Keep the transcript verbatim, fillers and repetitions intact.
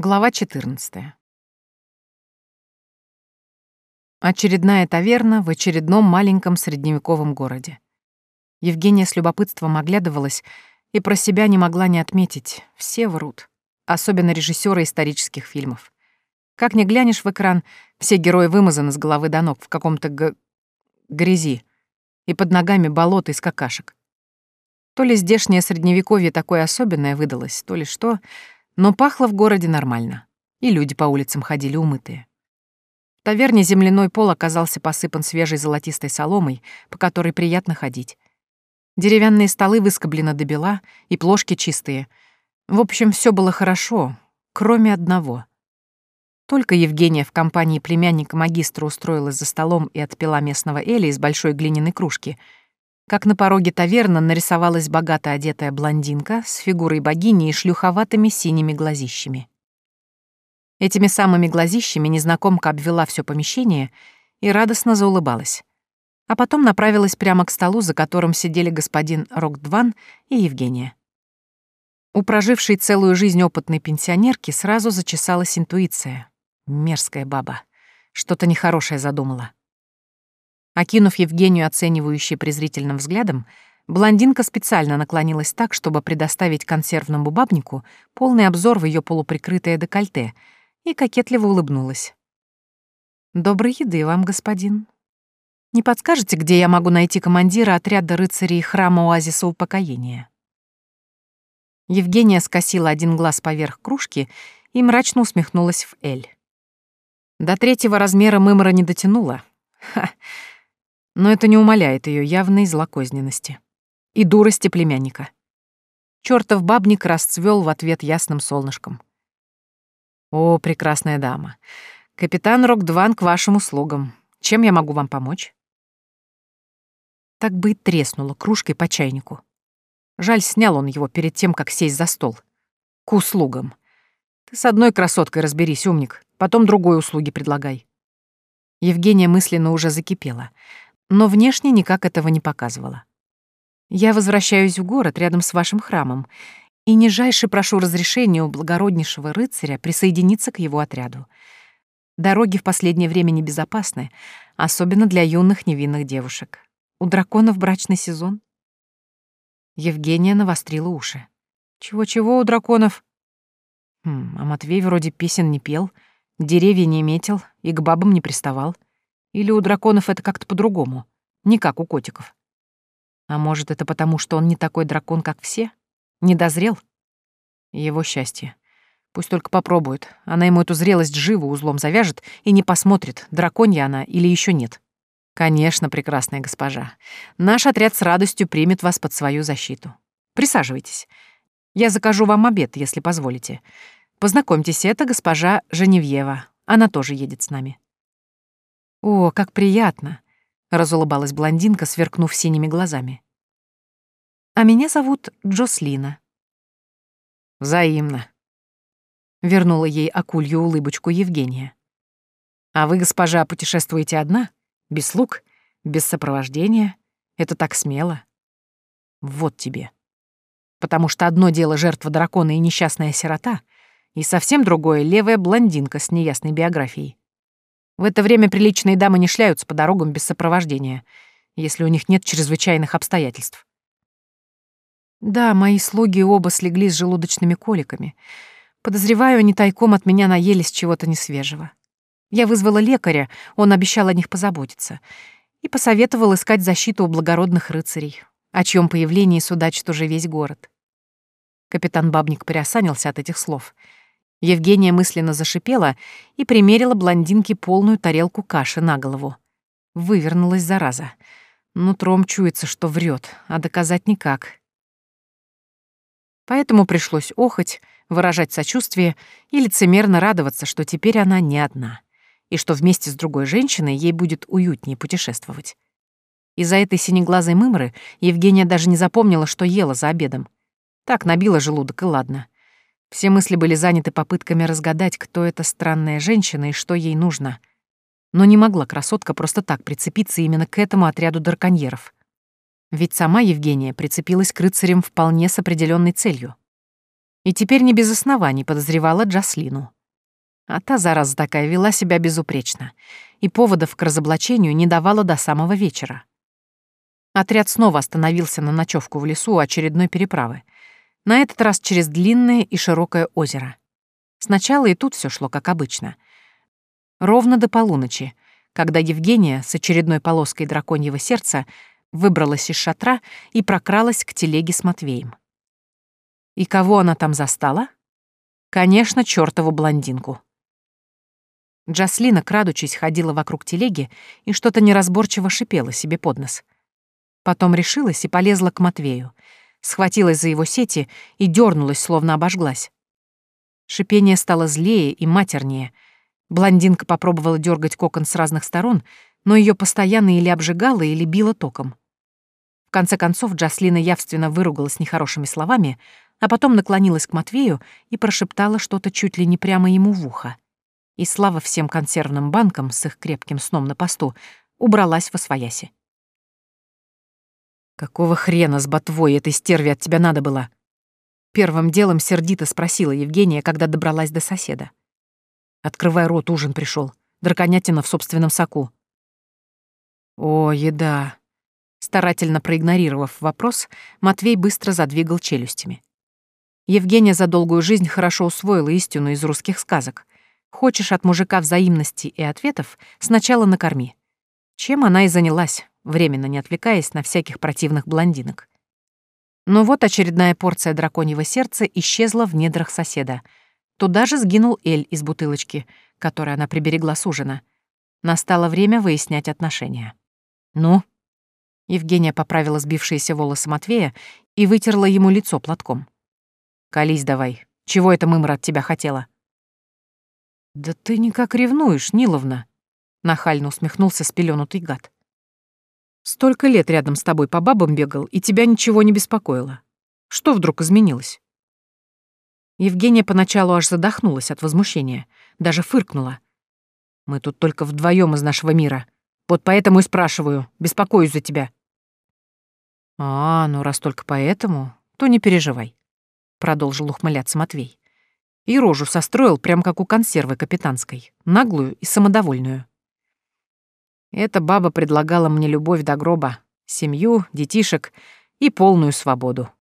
Глава четырнадцатая. Очередная таверна в очередном маленьком средневековом городе. Евгения с любопытством оглядывалась и про себя не могла не отметить. Все врут. Особенно режиссеры исторических фильмов. Как ни глянешь в экран, все герои вымазаны с головы до ног в каком-то г... грязи. И под ногами болото из какашек. То ли здешнее средневековье такое особенное выдалось, то ли что... Но пахло в городе нормально, и люди по улицам ходили умытые. В таверне земляной пол оказался посыпан свежей золотистой соломой, по которой приятно ходить. Деревянные столы выскоблены до бела, и плошки чистые. В общем, все было хорошо, кроме одного. Только Евгения в компании племянника магистра устроилась за столом и отпила местного эля из большой глиняной кружки, как на пороге таверны нарисовалась богато одетая блондинка с фигурой богини и шлюховатыми синими глазищами. Этими самыми глазищами незнакомка обвела все помещение и радостно заулыбалась. А потом направилась прямо к столу, за которым сидели господин Рокдван и Евгения. У прожившей целую жизнь опытной пенсионерки сразу зачесалась интуиция. Мерзкая баба. Что-то нехорошее задумала. Окинув Евгению оценивающей презрительным взглядом, блондинка специально наклонилась так, чтобы предоставить консервному бабнику полный обзор в ее полуприкрытое декольте, и кокетливо улыбнулась. «Доброй еды вам, господин. Не подскажете, где я могу найти командира отряда рыцарей храма Оазиса Упокоения?» Евгения скосила один глаз поверх кружки и мрачно усмехнулась в эль. До третьего размера мымра не дотянула. Ха! Но это не умаляет ее явной злокозненности и дурости племянника. Чёртов бабник расцвел в ответ ясным солнышком. «О, прекрасная дама! Капитан Рокдван к вашим услугам. Чем я могу вам помочь?» Так бы и треснула кружкой по чайнику. Жаль, снял он его перед тем, как сесть за стол. К услугам. Ты с одной красоткой разберись, умник, потом другой услуги предлагай. Евгения мысленно уже закипела, но внешне никак этого не показывала. «Я возвращаюсь в город рядом с вашим храмом и нижайше прошу разрешения у благороднейшего рыцаря присоединиться к его отряду. Дороги в последнее время небезопасны, особенно для юных невинных девушек. У драконов брачный сезон». Евгения навострила уши. «Чего-чего у драконов?» Хм, а Матвей вроде песен не пел, деревья не метил и к бабам не приставал. Или у драконов это как-то по-другому, не как у котиков. А может, это потому, что он не такой дракон, как все? Не дозрел? Его счастье. Пусть только попробует. Она ему эту зрелость живо узлом завяжет и не посмотрит, драконья она или еще нет. Конечно, прекрасная госпожа. Наш отряд с радостью примет вас под свою защиту. Присаживайтесь. Я закажу вам обед, если позволите. Познакомьтесь, это госпожа Женевьева. Она тоже едет с нами. «О, как приятно!» — разулыбалась блондинка, сверкнув синими глазами. «А меня зовут Джослина». «Взаимно», — вернула ей акулью улыбочку Евгения. «А вы, госпожа, путешествуете одна? Без слуг? Без сопровождения? Это так смело. Вот тебе. Потому что одно дело жертва дракона и несчастная сирота, и совсем другое — левая блондинка с неясной биографией. В это время приличные дамы не шляются по дорогам без сопровождения, если у них нет чрезвычайных обстоятельств». «Да, мои слуги оба слегли с желудочными коликами. Подозреваю, они тайком от меня наелись чего-то несвежего. Я вызвала лекаря, он обещал о них позаботиться, и посоветовал искать защиту у благородных рыцарей, о чьем появлении судачит уже весь город». Капитан Бабник приосанился от этих слов. Евгения мысленно зашипела и примерила блондинке полную тарелку каши на голову. Вывернулась зараза. Нутром чуется, что врет, а доказать никак. Поэтому пришлось охать, выражать сочувствие и лицемерно радоваться, что теперь она не одна, и что вместе с другой женщиной ей будет уютнее путешествовать. Из-за этой синеглазой мымры Евгения даже не запомнила, что ела за обедом. Так набила желудок, и ладно. Все мысли были заняты попытками разгадать, кто эта странная женщина и что ей нужно. Но не могла красотка просто так прицепиться именно к этому отряду драконьеров. Ведь сама Евгения прицепилась к рыцарям вполне с определенной целью. И теперь не без оснований подозревала Джаслину. А та, зараза такая, вела себя безупречно, и поводов к разоблачению не давала до самого вечера. Отряд снова остановился на ночевку в лесу у очередной переправы, на этот раз через длинное и широкое озеро. Сначала и тут все шло как обычно. Ровно до полуночи, когда Евгения с очередной полоской драконьего сердца выбралась из шатра и прокралась к телеге с Матвеем. И кого она там застала? Конечно, чёртову блондинку. Джаслина, крадучись, ходила вокруг телеги и что-то неразборчиво шипела себе под нос. Потом решилась и полезла к Матвею, схватилась за его сети и дернулась, словно обожглась. Шипение стало злее и матернее. Блондинка попробовала дергать кокон с разных сторон, но ее постоянно или обжигало, или било током. В конце концов Джаслина явственно выругалась нехорошими словами, а потом наклонилась к Матвею и прошептала что-то чуть ли не прямо ему в ухо. И слава всем консервным банкам с их крепким сном на посту убралась восвояси. «Какого хрена с ботвой этой стерве от тебя надо было?» Первым делом сердито спросила Евгения, когда добралась до соседа. «Открывай рот, ужин пришел. Драконятина в собственном соку». «О, еда!» Старательно проигнорировав вопрос, Матвей быстро задвигал челюстями. Евгения за долгую жизнь хорошо усвоила истину из русских сказок. Хочешь от мужика взаимности и ответов — сначала накорми. Чем она и занялась, временно не отвлекаясь на всяких противных блондинок. Но вот очередная порция драконьего сердца исчезла в недрах соседа. Туда же сгинул эль из бутылочки, которую она приберегла с ужина. Настало время выяснять отношения. «Ну?» Евгения поправила сбившиеся волосы Матвея и вытерла ему лицо платком. «Колись давай. Чего эта мымра от тебя хотела?» «Да ты никак ревнуешь, Ниловна», — нахально усмехнулся спелёнутый гад. «Столько лет рядом с тобой по бабам бегал, и тебя ничего не беспокоило. Что вдруг изменилось?» Евгения поначалу аж задохнулась от возмущения, даже фыркнула. «Мы тут только вдвоем из нашего мира. Вот поэтому и спрашиваю, беспокоюсь за тебя». «А, ну раз только поэтому, то не переживай», — продолжил ухмыляться Матвей. И рожу состроил, прям как у консервы капитанской, наглую и самодовольную. Эта баба предлагала мне любовь до гроба, семью, детишек и полную свободу.